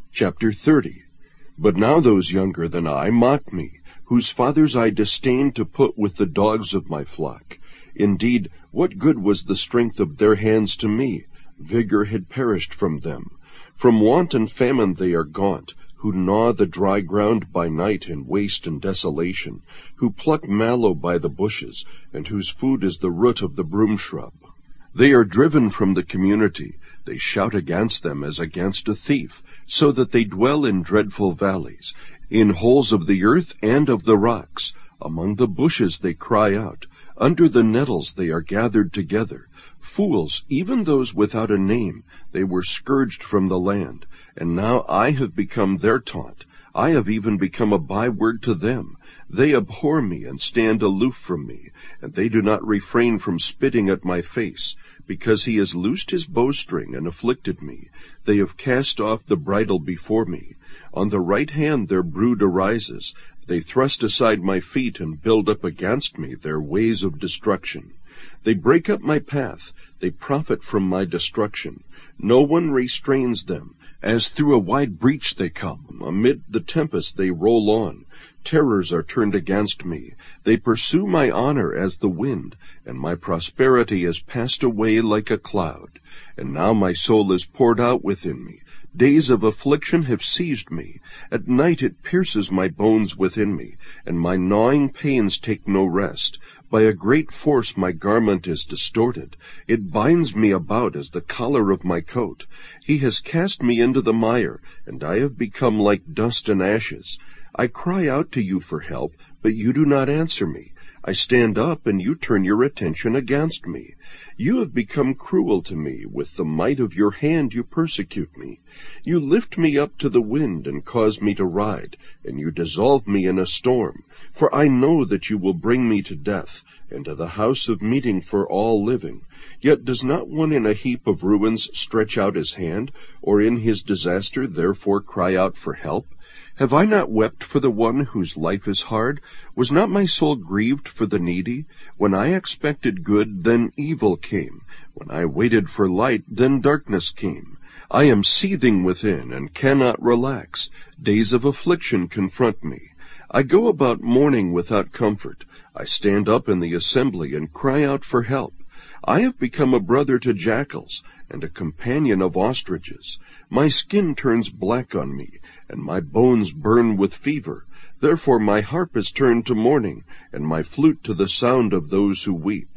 Chapter 30. But now those younger than I mock me, whose fathers I disdained to put with the dogs of my flock. Indeed, what good was the strength of their hands to me? Vigor had perished from them. From want and famine they are gaunt, who gnaw the dry ground by night in waste and desolation, who pluck mallow by the bushes, and whose food is the root of the broom shrub. They are driven from the community. They shout against them as against a thief, so that they dwell in dreadful valleys, in holes of the earth and of the rocks. Among the bushes they cry out. Under the nettles they are gathered together. Fools, even those without a name, they were scourged from the land. And now I have become their taunt. I have even become a byword to them. They abhor me and stand aloof from me, and they do not refrain from spitting at my face. Because he has loosed his bowstring and afflicted me, they have cast off the bridle before me. On the right hand their brood arises. They thrust aside my feet and build up against me their ways of destruction. They break up my path. They profit from my destruction. No one restrains them. As through a wide breach they come. Amid the tempest they roll on. Terrors are turned against me. They pursue my honor as the wind, and my prosperity is passed away like a cloud. And now my soul is poured out within me. Days of affliction have seized me. At night it pierces my bones within me, and my gnawing pains take no rest. By a great force my garment is distorted. It binds me about as the collar of my coat. He has cast me into the mire, and I have become like dust and ashes. I cry out to you for help, but you do not answer me. I stand up, and you turn your attention against me. You have become cruel to me. With the might of your hand you persecute me. You lift me up to the wind and cause me to ride, and you dissolve me in a storm. For I know that you will bring me to death, and to the house of meeting for all living. Yet does not one in a heap of ruins stretch out his hand, or in his disaster therefore cry out for help? Have I not wept for the one whose life is hard? Was not my soul grieved for the needy? When I expected good, then evil came. When I waited for light, then darkness came. I am seething within and cannot relax. Days of affliction confront me. I go about mourning without comfort. I stand up in the assembly and cry out for help. I have become a brother to jackals and a companion of ostriches. My skin turns black on me, and my bones burn with fever. Therefore my harp is turned to mourning, and my flute to the sound of those who weep.